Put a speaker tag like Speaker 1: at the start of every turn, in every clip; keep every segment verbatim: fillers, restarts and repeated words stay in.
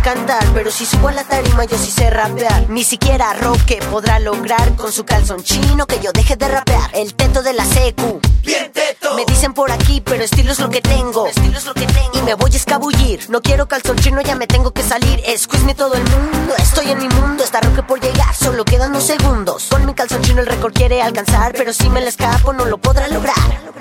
Speaker 1: cantar, pero si subo a la tarima yo sí sé rapear. Ni siquiera Roque podrá lograr con su calzón chino que yo deje de rapear. El teto de la secu,
Speaker 2: bien teto.
Speaker 1: Me dicen por aquí, pero estilo es lo que tengo. Estilo es lo que tengo. Y me voy a escabullir. No quiero calzón chino, ya me tengo que salir. Squeeze me todo el mundo, estoy en mi mundo. Está Roque por llegar, solo quedan unos segundos. Con mi calzón chino el récord quiere alcanzar, pero si me le escapo no lo podrá lograr.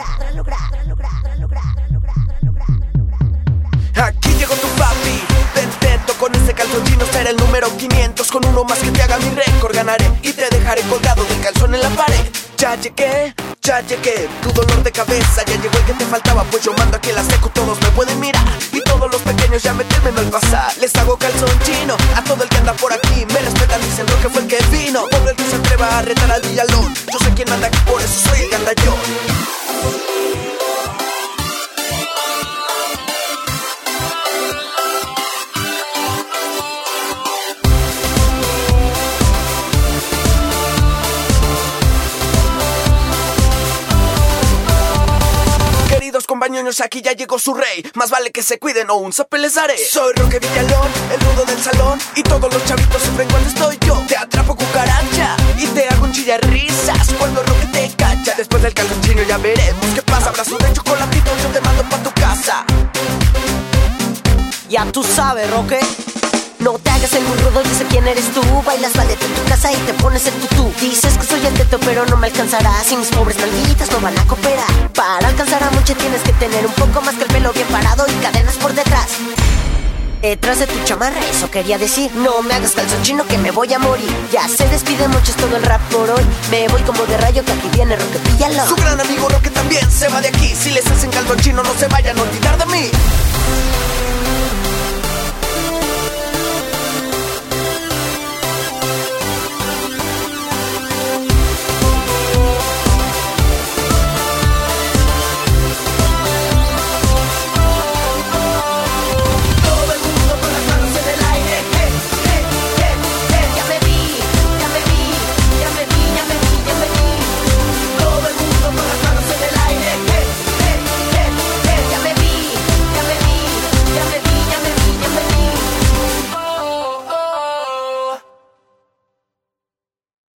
Speaker 2: Aquí llegó tu papi, te intento con ese calzón chino será el número quinientos. Con uno más que te haga mi récord ganaré y te dejaré colgado del calzón en la pared. Ya llegué, ya llegué, tu dolor de cabeza ya llegó el que te faltaba. Pues yo mando aquí en la secu, todos me pueden mirar. Y todos los pequeños ya me temen al pasar. Les hago calzón chino a todo el que anda por aquí. Me respetan, dicen Roque fue el que vino. Todo el que se atreva a retar al Villalón. Yo sé quién manda aquí, por eso soy el gandallón. Compañeros, aquí ya llegó su rey. Más vale que se cuiden o un zape les haré. Soy Roque Villalón, el rudo del salón. Y todos los chavitos sufren cuando estoy yo. Te atrapo cucaracha y te hago un chillar risas cuando Roque te cacha. Después del calzón chino ya veremos qué pasa. Abrazo de chocolatito, yo te mando pa' tu casa.
Speaker 1: Ya tú sabes, Roque. No te hagas el muy rudo, yo sé quién eres tú. Bailas ballet en tu casa y te pones el tutú. Dices que soy el teto pero no me alcanzarás. Y mis pobres nalguitas no van a cooperar. Para alcanzar a mucho tienes que tener un poco más que el pelo bien parado y cadenas por detrás. Detrás de tu chamarra, eso quería decir. No me hagas calzón chino que me voy a morir. Ya se despide mucho, es todo el rap por hoy. Me voy como de rayo que aquí viene Roque Villalón.
Speaker 2: Su gran amigo Roque también se va de aquí. Si les hacen calzón chino no se vayan a olvidar de mí.